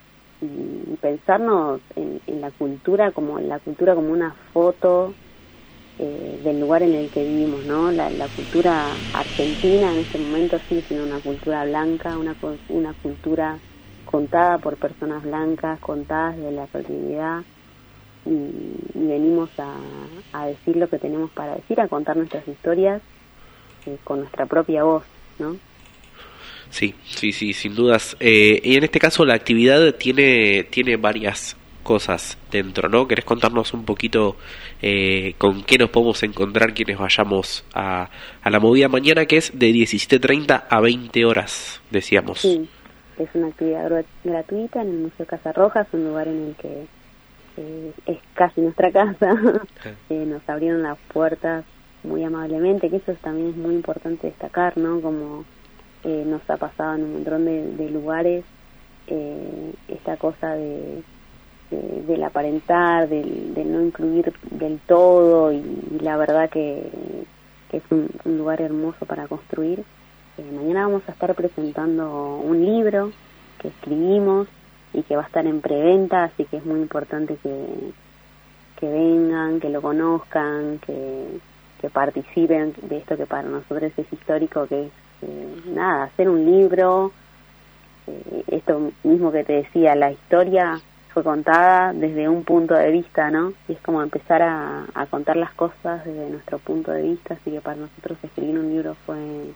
y pensarnos en, en la cultura como en la cultura como una foto eh, del lugar en el que vivimos, ¿no? La, la cultura argentina en este momento sigue siendo una cultura blanca, una una cultura contada por personas blancas, contadas de la cotidianidad. Y, y venimos a, a decir lo que tenemos para decir, a contar nuestras historias eh, con nuestra propia voz, ¿no? Sí, sí, sí, sin dudas. Eh, y en este caso la actividad tiene tiene varias cosas dentro, ¿no? ¿Querés contarnos un poquito eh, con qué nos podemos encontrar quienes vayamos a, a la movida mañana, que es de diecisiete treinta a veinte horas, decíamos? Sí, es una actividad gru- gratuita en el Museo Casa Rojas, un lugar en el que Eh, es casi nuestra casa. eh, nos abrieron las puertas muy amablemente, que eso también es muy importante destacar, ¿no? Como eh, nos ha pasado en un montón de, de lugares, eh, esta cosa de, de del aparentar, del, del no incluir del todo, y, y la verdad que, que es un, un lugar hermoso para construir. Eh, mañana vamos a estar presentando un libro que escribimos y que va a estar en preventa, así que es muy importante que, que vengan, que lo conozcan, que, que participen de esto que para nosotros es histórico, que es, eh, nada, hacer un libro, eh, esto mismo que te decía, la historia fue contada desde un punto de vista, ¿no? Y es como empezar a, a contar las cosas desde nuestro punto de vista, así que para nosotros escribir un libro fue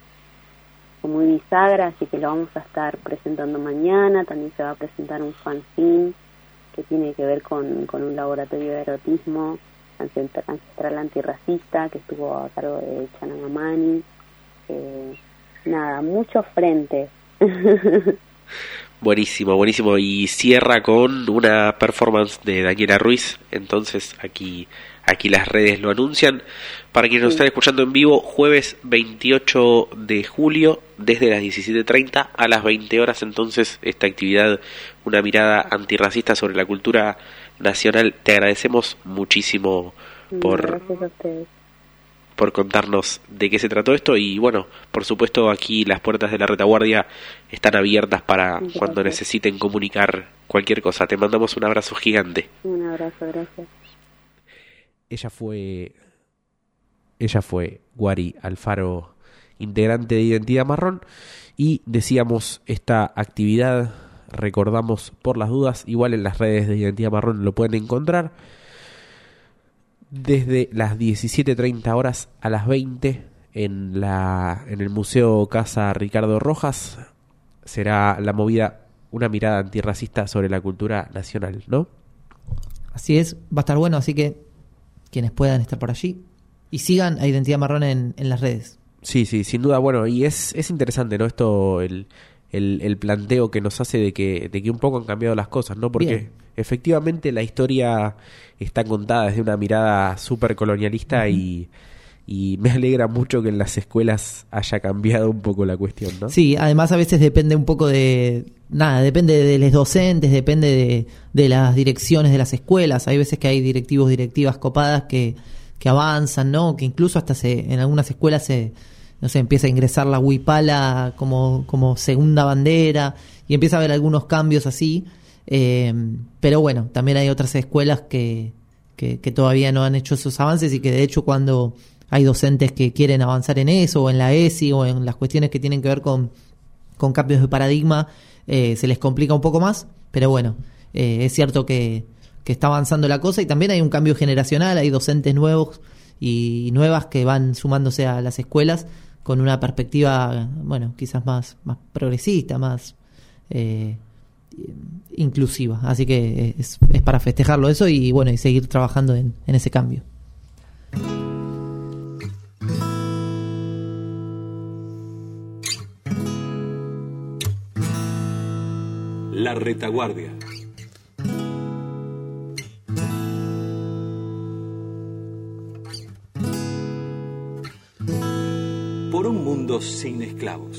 muy bisagra, así que lo vamos a estar presentando mañana. También se va a presentar un fanzine que tiene que ver con, con un laboratorio de erotismo ancestral antirracista que estuvo a cargo de Chana Mamani. Eh, nada, muchos frentes. Buenísimo, buenísimo. Y cierra con una performance de Daniela Ruiz. Entonces aquí aquí las redes lo anuncian. Para quienes nos están escuchando en vivo, jueves veintiocho de julio, desde las diecisiete treinta a las veinte horas, entonces, esta actividad, una mirada antirracista sobre la cultura nacional. Te agradecemos muchísimo por, Gracias a ustedes. por contarnos de qué se trató esto, y bueno, por supuesto aquí las puertas de la retaguardia están abiertas para Gracias. Cuando necesiten comunicar cualquier cosa. Te mandamos un abrazo gigante. Un abrazo, gracias. Ella fue ella fue Wari Alfaro, integrante de Identidad Marrón, y decíamos, esta actividad, recordamos por las dudas, igual en las redes de Identidad Marrón lo pueden encontrar, desde las diecisiete treinta horas a las veinte en la en el Museo Casa Ricardo Rojas. Será la movida Una mirada antirracista sobre la cultura nacional, ¿no? Así es, va a estar bueno, así que quienes puedan estar por allí y sigan a Identidad Marrón en, en las redes. Sí, sí, sin duda. Bueno, y es, es interesante, ¿no? Esto, el, el, el planteo que nos hace de que, de que un poco han cambiado las cosas, ¿no? Porque Bien. efectivamente la historia está contada desde una mirada súper colonialista, uh-huh. y, y me alegra mucho que en las escuelas haya cambiado un poco la cuestión, ¿no? Sí, además a veces depende un poco de... Nada, depende de los docentes, depende de, de las direcciones de las escuelas. Hay veces que hay directivos, directivas copadas que, que avanzan, ¿no? Que incluso hasta se, en algunas escuelas se, no sé, empieza a ingresar la huipala como, como segunda bandera y empieza a haber algunos cambios así. Eh, pero bueno, también hay otras escuelas que, que, que todavía no han hecho esos avances y que de hecho cuando hay docentes que quieren avanzar en eso, o en la E S I, o en las cuestiones que tienen que ver con, con cambios de paradigma, eh, se les complica un poco más, pero bueno, eh, es cierto que, que está avanzando la cosa y también hay un cambio generacional, hay docentes nuevos y nuevas que van sumándose a las escuelas con una perspectiva, bueno, quizás más, más progresista, más eh, inclusiva, así que es, es para festejarlo eso y bueno, y seguir trabajando en, en ese cambio. La retaguardia. Por un mundo sin esclavos.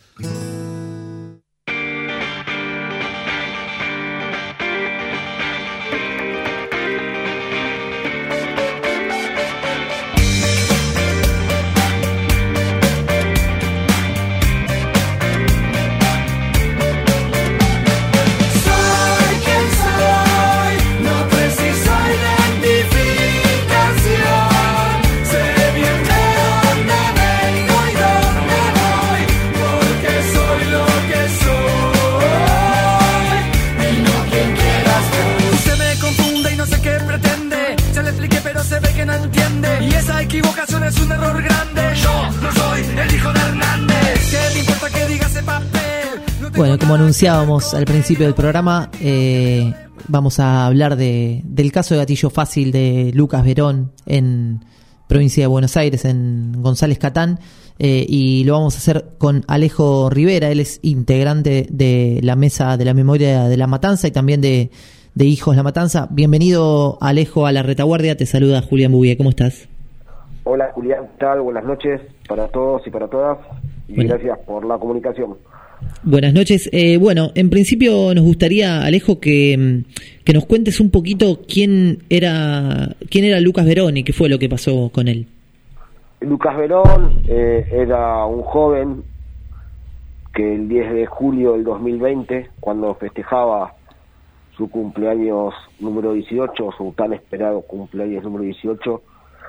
Equivocación es un error grande. Yo no soy el hijo de Hernández. ¿Qué me importa que diga ese papel? No bueno, como anunciábamos al principio del programa, eh, vamos a hablar de, del caso de gatillo fácil de Lucas Verón en provincia de Buenos Aires, en González Catán, eh, y lo vamos a hacer con Alejo Rivera. Él es integrante de la Mesa de la Memoria de la Matanza y también de, de Hijos La Matanza. Bienvenido, Alejo, a La Retaguardia. Te saluda Julián Bubie. ¿Cómo estás? Hola Julián, ¿qué tal? Buenas noches para todos y para todas y bueno, gracias por la comunicación. Buenas noches. Eh, bueno, en principio nos gustaría, Alejo, que, que nos cuentes un poquito quién era quién era Lucas Verón y qué fue lo que pasó con él. Lucas Verón eh, era un joven que el diez de julio del dos mil veinte, cuando festejaba su cumpleaños número dieciocho, su tan esperado cumpleaños número dieciocho,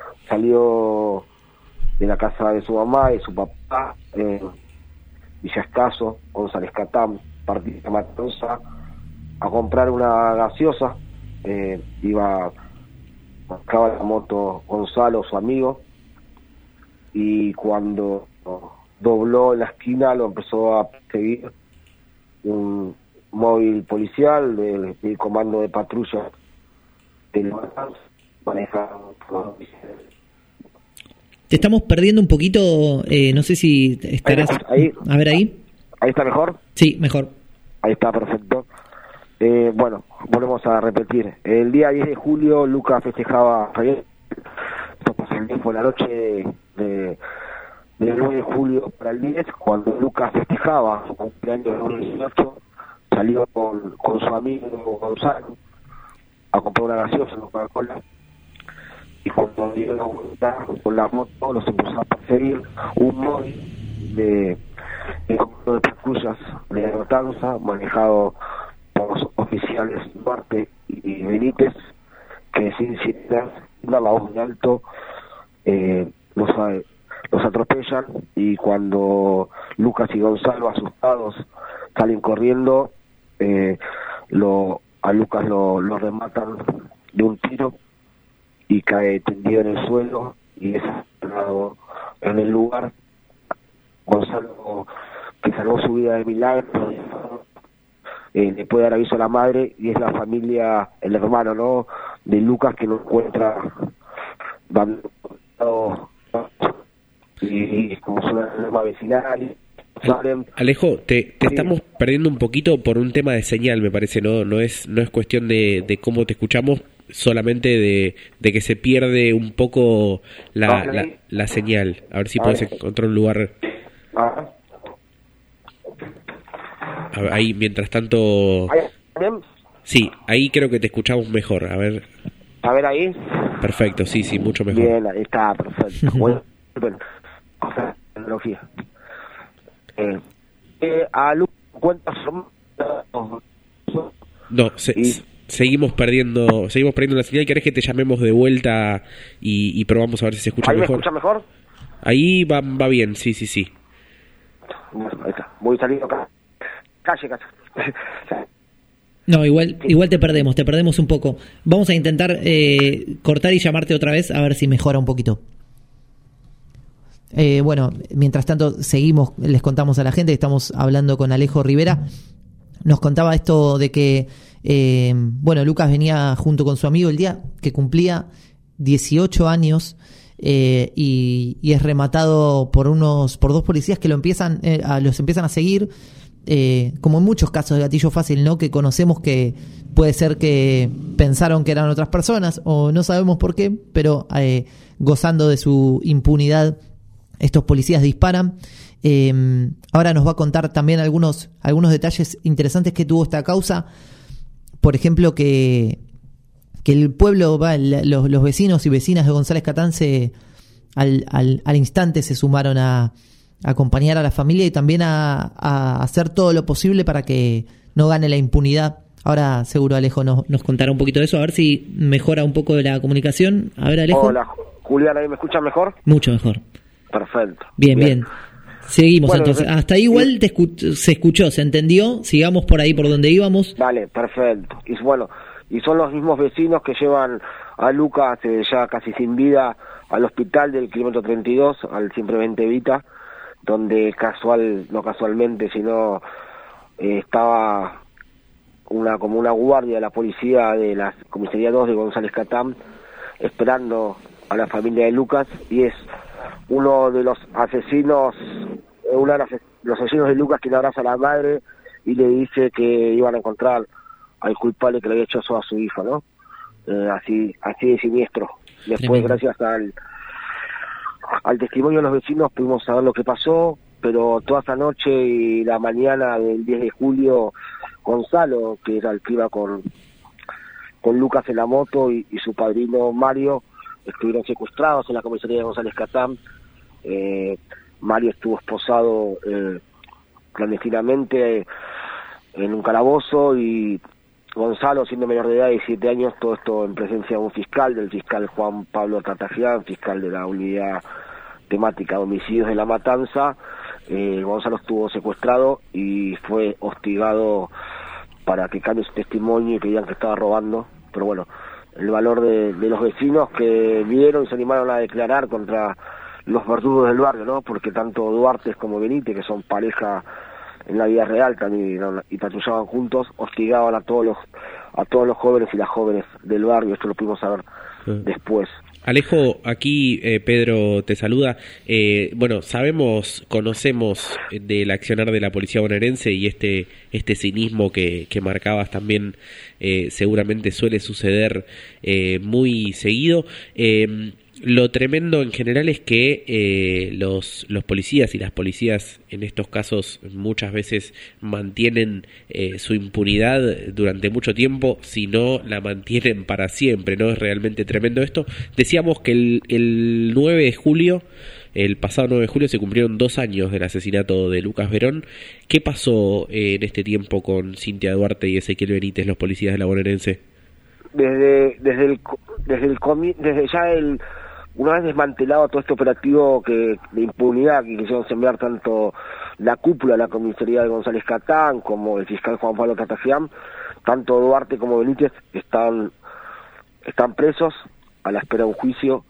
salió de la casa de su mamá y su papá en Villa Escaso, González Catán, partida de Matanza, a comprar una gaseosa. Eh, iba, buscaba la moto Gonzalo, su amigo, y cuando dobló en la esquina lo empezó a perseguir un móvil policial del, del comando de patrulla de la Matanza, manejado por los oficiales. Te estamos perdiendo un poquito, eh, no sé si estarás... Ahí, a ver ahí. ¿Ahí está mejor? Sí, mejor. Ahí está, perfecto. Eh, bueno, volvemos a repetir. El día diez de julio Lucas festejaba... Esto pasó el día, fue la noche de, de, del nueve de julio para el diez, cuando Lucas festejaba su cumpleaños número dieciocho, salió con, con su amigo Gonzalo a comprar una gaseosa, una Coca-Cola. Y cuando dieron la vuelta con la moto, los empezó a perseguir un móvil de, de comando de patrullas de la Matanza, manejado por los oficiales Duarte y Benítez, que sin siquiera dar la voz de alto eh, los, los atropellan, y cuando Lucas y Gonzalo, asustados, salen corriendo, eh, lo, a Lucas lo, lo rematan de un tiro y cae tendido en el suelo y es asesinado en el lugar. Gonzalo, que salvó su vida de milagro, eh, le puede dar aviso a la madre, y es la familia, el hermano, ¿no?, de Lucas, que lo encuentra dando y, y como son una norma vecinal. Alejo, te, te sí. estamos perdiendo un poquito por un tema de señal, me parece, no no es no es cuestión de, de cómo te escuchamos, solamente de, de que se pierde un poco la, la, la señal. A ver si puedes encontrar un lugar. Ahí, mientras tanto... Sí, ahí creo que te escuchamos mejor. A ver. A ver ahí. Perfecto, sí, sí, mucho mejor. Bien, ahí está, perfecto. Bueno, bueno, tecnología. Eh, eh, a Lu cuentas. No, se, y... seguimos perdiendo, seguimos perdiendo la señal. ¿Querés que te llamemos de vuelta y, y probamos a ver si se escucha ¿Ahí mejor? ¿Me escucha mejor? Ahí va, va bien, sí, sí, sí. Bueno, ahí está. Voy saliendo acá. Calle, calle. No, igual igual te perdemos, te perdemos un poco. Vamos a intentar eh, cortar y llamarte otra vez a ver si mejora un poquito. Eh, bueno, mientras tanto seguimos, les contamos a la gente que estamos hablando con Alejo Rivera. Nos contaba esto de que, eh, bueno, Lucas venía junto con su amigo el día que cumplía dieciocho años eh, y, y es rematado por unos por dos policías que lo empiezan eh, a, los empiezan a seguir. Eh, como en muchos casos de gatillo fácil, ¿no? Que conocemos que puede ser que pensaron que eran otras personas o no sabemos por qué, pero eh, gozando de su impunidad estos policías disparan. Eh, ahora nos va a contar también algunos algunos detalles interesantes que tuvo esta causa. Por ejemplo, que que el pueblo, va, los, los vecinos y vecinas de González Catán se, al, al, al instante se sumaron a acompañar a la familia y también a, a hacer todo lo posible para que no gane la impunidad. Ahora seguro Alejo nos, nos contará un poquito de eso, a ver si mejora un poco la comunicación. A ver, Alejo. Hola, Julián, ¿ahí me escuchas mejor? Mucho mejor. Perfecto. Bien, bien. bien. Seguimos bueno, entonces. Hasta ahí igual y, te escu- se escuchó, se entendió. Sigamos por ahí por donde íbamos. Vale, perfecto. Y bueno, y son los mismos vecinos que llevan a Lucas eh, ya casi sin vida al hospital del kilómetro treinta y dos, al Simplemente Evita, donde casual, no casualmente, sino eh, estaba una como una guardia de la policía de la comisaría dos de González Catán esperando a la familia de Lucas, y es uno de los asesinos, uno de los asesinos de Lucas quien abraza a la madre y le dice que iban a encontrar al culpable que le había hecho eso a su hija, ¿no? Eh, así, así de siniestro. Después, gracias al al testimonio de los vecinos pudimos saber lo que pasó, pero toda esa noche y la mañana del diez de julio, Gonzalo, que era el que iba con, con Lucas en la moto, y, y su padrino Mario, estuvieron secuestrados en la comisaría de González Catán. Eh, Mario estuvo esposado eh, clandestinamente eh, en un calabozo, y Gonzalo, siendo menor de edad, de diecisiete años, todo esto en presencia de un fiscal, del fiscal Juan Pablo Tartagian, fiscal de la unidad temática de homicidios de La Matanza. eh, Gonzalo estuvo secuestrado y fue hostigado para que cambie su testimonio y que digan que estaba robando, pero bueno, el valor de, de los vecinos que vieron y se animaron a declarar contra los verdugos del barrio, ¿no? Porque tanto Duarte como Benítez, que son pareja en la vida real también, ¿no? Y patrullaban juntos, hostigaban a todos los a todos los jóvenes y las jóvenes del barrio. Esto lo pudimos saber sí. después. Alejo, aquí eh, Pedro te saluda. Eh, bueno, sabemos, conocemos del accionar de la policía bonaerense y este este cinismo que, que marcabas también eh, seguramente suele suceder eh, muy seguido. Eh, Lo tremendo en general es que eh, los, los policías y las policías en estos casos muchas veces mantienen eh, su impunidad durante mucho tiempo, si no la mantienen para siempre, ¿no? Es realmente tremendo esto. Decíamos que el, el nueve de julio, el pasado nueve de julio, se cumplieron dos años del asesinato de Lucas Verón. ¿Qué pasó eh, en este tiempo con Cintia Duarte y Ezequiel Benítez, los policías de la bonaerense? Desde, desde, el, desde, el, desde ya el... Una vez desmantelado todo este operativo que de impunidad que quisieron sembrar tanto la cúpula de la comisaría de González Catán como el fiscal Juan Pablo Tartagian, tanto Duarte como Benítez están están presos a la espera de un juicio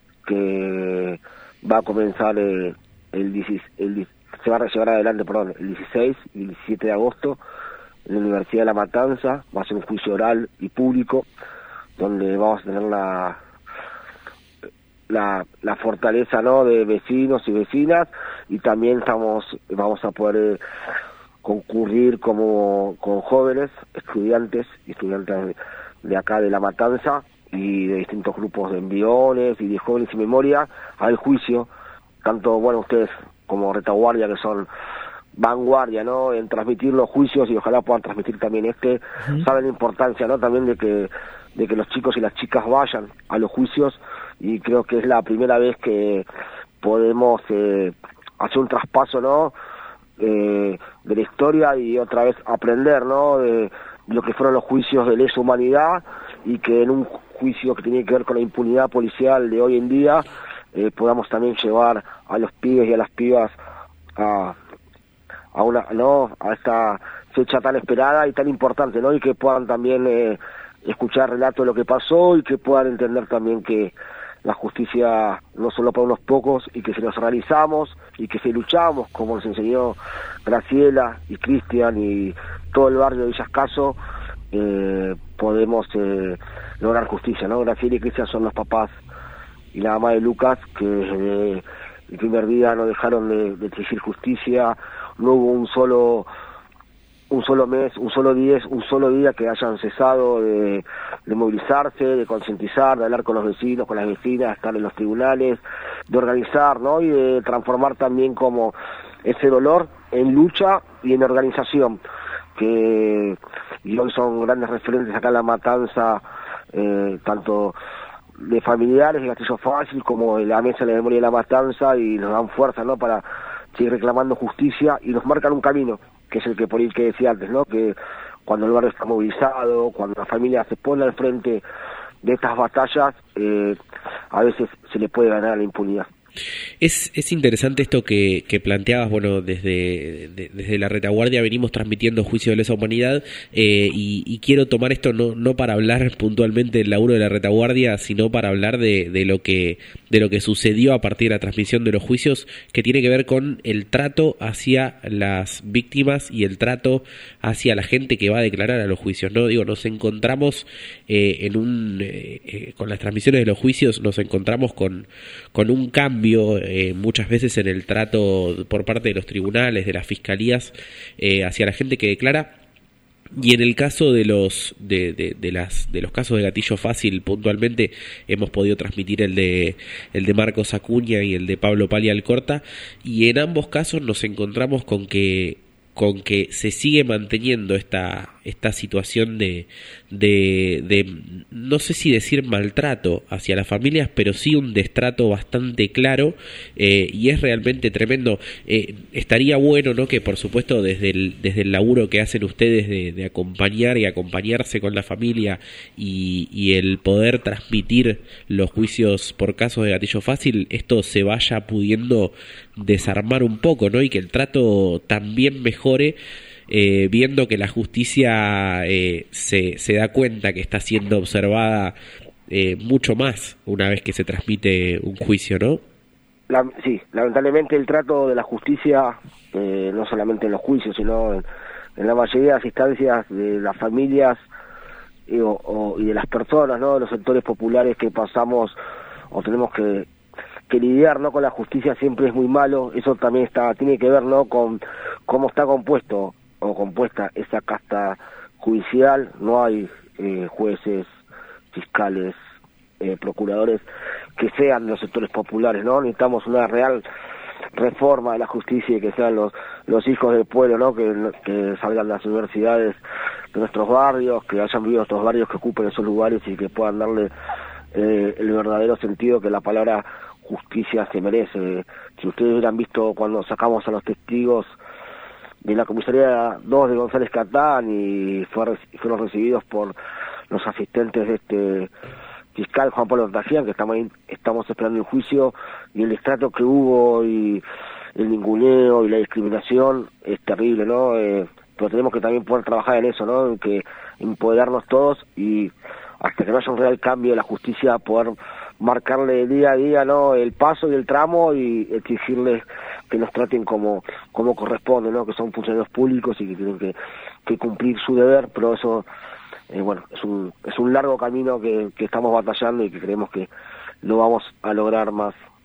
que va a comenzar eh, el, dieciséis, el se va a llevar adelante, perdón, el dieciséis y el diecisiete de agosto en la Universidad de La Matanza. Va a ser un juicio oral y público donde vamos a tener la La, la fortaleza, ¿no?, de vecinos y vecinas, y también estamos vamos a poder eh, concurrir como con jóvenes, estudiantes y estudiantes de acá de La Matanza y de distintos grupos de enviones y de jóvenes sin memoria al juicio, tanto, bueno, ustedes como retaguardia, que son vanguardia, ¿no?, en transmitir los juicios, y ojalá puedan transmitir también este, uh-huh. saben la importancia, ¿no?, también de que de que los chicos y las chicas vayan a los juicios, y creo que es la primera vez que podemos eh, hacer un traspaso, ¿no?, eh, de la historia y otra vez aprender, ¿no?, de lo que fueron los juicios de lesa humanidad, y que en un juicio que tiene que ver con la impunidad policial de hoy en día eh, podamos también llevar a los pibes y a las pibas a a una no a esta fecha tan esperada y tan importante, ¿no?, y que puedan también eh, escuchar relatos de lo que pasó, y que puedan entender también que la justicia no solo para unos pocos, y que si nos organizamos y que si luchamos, como nos enseñó Graciela y Cristian y todo el barrio de Villascaso, eh, podemos eh, lograr justicia, ¿no? Graciela y Cristian son los papás y la mamá de Lucas, que desde el primer día no dejaron de, de exigir justicia. No hubo un solo un solo mes, un solo día, un solo día que hayan cesado de, de movilizarse, de concientizar, de hablar con los vecinos, con las vecinas, de estar en los tribunales, de organizar, ¿no?, y de transformar también como ese dolor en lucha y en organización, que y hoy son grandes referentes acá en La Matanza, eh, tanto de familiares de Gatillo Fácil como de la Mesa de la Memoria de La Matanza, y nos dan fuerza, ¿no?, para seguir reclamando justicia, y nos marcan un camino, que es el que por el que decía antes, ¿no?, que cuando el barrio está movilizado, cuando la familia se pone al frente de estas batallas, eh, a veces se le puede ganar la impunidad. Es, es interesante esto que, que planteabas. Bueno, desde, de, desde la retaguardia venimos transmitiendo juicio de lesa humanidad, eh, y, y quiero tomar esto no, no para hablar puntualmente del laburo de la retaguardia, sino para hablar de, de lo que de lo que sucedió a partir de la transmisión de los juicios, que tiene que ver con el trato hacia las víctimas y el trato hacia la gente que va a declarar a los juicios, ¿no? Digo, nos encontramos eh, en un eh, eh, con las transmisiones de los juicios nos encontramos con, con un cambio Eh, muchas veces en el trato por parte de los tribunales, de las fiscalías, eh, hacia la gente que declara. Y en el caso de los de, de, de las de los casos de Gatillo Fácil puntualmente, hemos podido transmitir el de el de Marcos Acuña y el de Pablo Pali Alcorta, y en ambos casos nos encontramos con que con que se sigue manteniendo esta esta situación de, de de no sé si decir maltrato hacia las familias, pero sí un destrato bastante claro, eh, y es realmente tremendo. Eh, estaría bueno, ¿no?, que por supuesto desde el desde el laburo que hacen ustedes de, de acompañar y acompañarse con la familia, y, y el poder transmitir los juicios por casos de Gatillo Fácil, esto se vaya pudiendo desarmar un poco, ¿no?, y que el trato también mejore, eh, viendo que la justicia eh, se, se da cuenta que está siendo observada eh, mucho más una vez que se transmite un juicio, ¿no? La, sí, lamentablemente el trato de la justicia, eh, no solamente en los juicios, sino en, en la mayoría de las instancias de las familias y, o, o, y de las personas, ¿no?, de los sectores populares que pasamos o tenemos que que lidiar, ¿no?, con la justicia, siempre es muy malo. Eso también está tiene que ver, ¿no?, con cómo está compuesto o compuesta esa casta judicial. No hay eh, jueces, fiscales, eh, procuradores que sean de los sectores populares, ¿no? Necesitamos una real reforma de la justicia, y que sean los los hijos del pueblo, ¿no?, que, que salgan de las universidades de nuestros barrios, que hayan vivido estos barrios, que ocupen esos lugares, y que puedan darle eh, el verdadero sentido que la palabra justicia se merece. Si ustedes hubieran visto cuando sacamos a los testigos de la comisaría dos de González Catán, y fue, fueron recibidos por los asistentes de este fiscal Juan Pablo Tajian, que estamos, estamos esperando el juicio, y el destrato que hubo, y el ninguneo y la discriminación es terrible, ¿no? Eh, pero tenemos que también poder trabajar en eso, ¿no?, en que empoderarnos todos, y hasta que no haya un real cambio de la justicia, poder marcarle día a día, ¿no?, el paso y el tramo, y exigirles que nos traten como como corresponde, ¿no?, que son funcionarios públicos y que tienen que, que cumplir su deber. Pero eso, eh, bueno, es un es un largo camino que, que estamos batallando, y que creemos que lo vamos a lograr más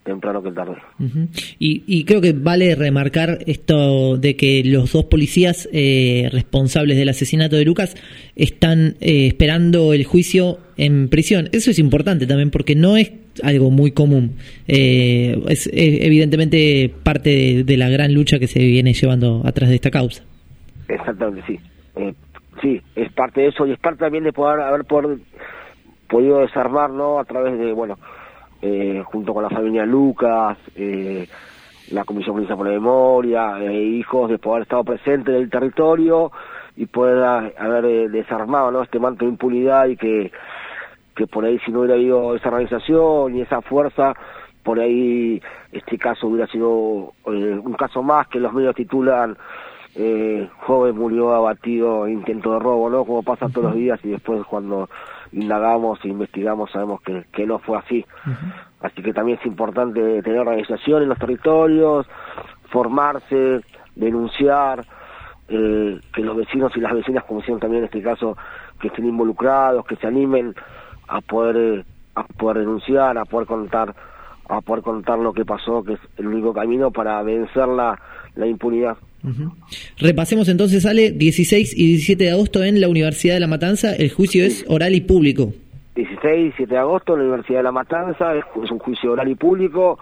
temprano que tarde. Uh-huh. Y, y creo que vale remarcar esto de que los dos policías eh, responsables del asesinato de Lucas están eh, esperando el juicio en prisión. Eso es importante también porque no es algo muy común. Eh, es, es evidentemente parte de, de la gran lucha que se viene llevando atrás de esta causa. Exactamente, sí. Eh, sí, es parte de eso y es parte también de poder haber por, podido desarmar, ¿no? A través de, bueno, eh, junto con la familia Lucas, eh, la Comisión Policial por la Memoria, eh, hijos de poder estar presente en el territorio y poder a, haber eh, desarmado, ¿no? Este manto de impunidad y que que por ahí si no hubiera habido esa organización y esa fuerza, por ahí este caso hubiera sido eh, un caso más que los medios titulan eh, joven murió abatido en intento de robo, ¿no? Como pasa todos los días y después cuando indagamos e investigamos sabemos que, que no fue así. Uh-huh. Así que también es importante tener organización en los territorios, formarse, denunciar, eh, que los vecinos y las vecinas, como hicieron también en este caso, que estén involucrados, que se animen a poder a poder denunciar, a poder contar a poder contar lo que pasó, que es el único camino para vencer la, la impunidad. Uh-huh. Repasemos entonces, Ale, dieciséis y diecisiete de agosto en la Universidad de La Matanza, el juicio es oral y público. dieciséis y diecisiete de agosto en la Universidad de La Matanza, es, es un juicio oral y público,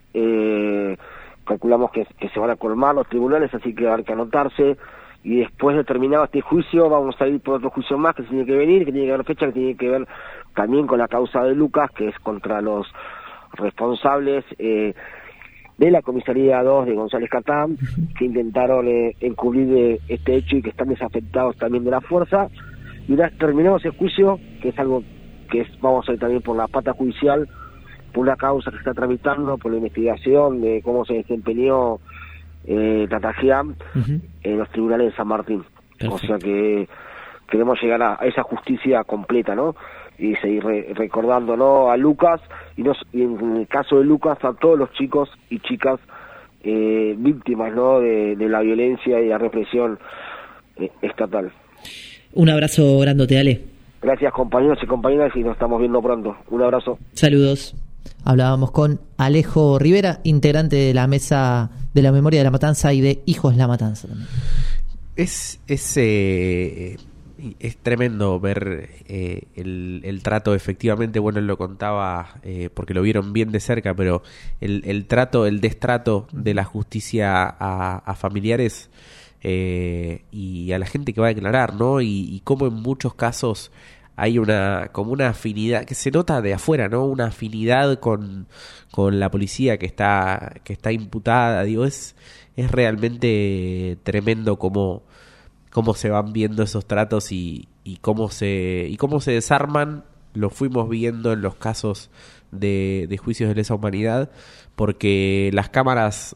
eh, calculamos que, que se van a colmar los tribunales, así que hay que anotarse. Y después de terminado este juicio vamos a ir por otro juicio más que tiene que venir, que tiene que ver fecha, que tiene que ver también con la causa de Lucas, que es contra los responsables eh, de la comisaría dos de González Catán, que intentaron eh, encubrir eh, este hecho y que están desafectados también de la fuerza. Y una vez terminado ese juicio, que es algo que es, vamos a ir también por la pata judicial, por una causa que está tramitando, por la investigación de cómo se desempeñó eh, Tata Giam uh-huh. en los tribunales de San Martín. Perfecto. O sea que queremos llegar a, a esa justicia completa, ¿no? Y seguir re, recordando, ¿no? A Lucas y, nos, y en el caso de Lucas a todos los chicos y chicas eh, víctimas, ¿no? De, de la violencia y la represión eh, estatal. Un abrazo grandote, Ale. Gracias, compañeros y compañeras, y nos estamos viendo pronto. Un abrazo. Saludos. Hablábamos con Alejo Rivera, integrante de la Mesa de la Memoria de la Matanza y de Hijos La Matanza también. Es, es, eh, es tremendo ver eh, el, el trato, efectivamente, bueno, él lo contaba eh, porque lo vieron bien de cerca, pero el, el trato, el destrato de la justicia a, a familiares eh, y a la gente que va a declarar, ¿no? Y, y cómo en muchos casos hay una como una afinidad que se nota de afuera, ¿no? Una afinidad con, con la policía que está que está imputada. Digo, es es realmente tremendo cómo cómo se van viendo esos tratos y, y cómo se y cómo se desarman. Lo fuimos viendo en los casos de, de juicios de lesa humanidad, porque las cámaras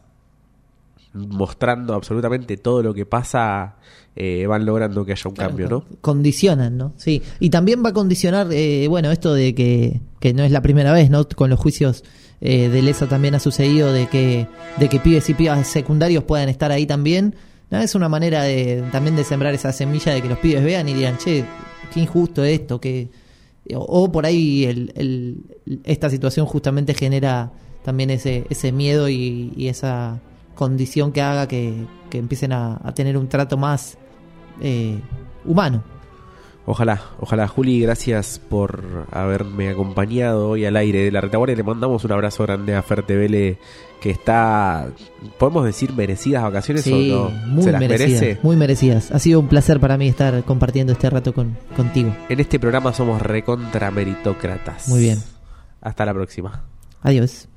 mostrando absolutamente todo lo que pasa eh, van logrando que haya un cambio, ¿no? Condicionan, ¿no? Sí, y también va a condicionar, eh, bueno, esto de que, que no es la primera vez, ¿no? Con los juicios eh, de lesa también ha sucedido de que de que pibes y pibas secundarios puedan estar ahí también, ¿no? Es una manera de también de sembrar esa semilla de que los pibes vean y digan, che, qué injusto esto, que o, o por ahí el, el, esta situación justamente genera también ese ese miedo y, y esa condición que haga que, que empiecen a, a tener un trato más eh, humano. Ojalá, ojalá. Juli, gracias por haberme acompañado hoy al aire de La Retaguardia. Le mandamos un abrazo grande a Ferte Vele, que está, podemos decir, merecidas vacaciones. Sí, o no. Muy ¿Se las merecidas, merece? Muy merecidas. Ha sido un placer para mí estar compartiendo este rato con, contigo. En este programa somos recontra meritócratas. Muy bien. Hasta la próxima. Adiós.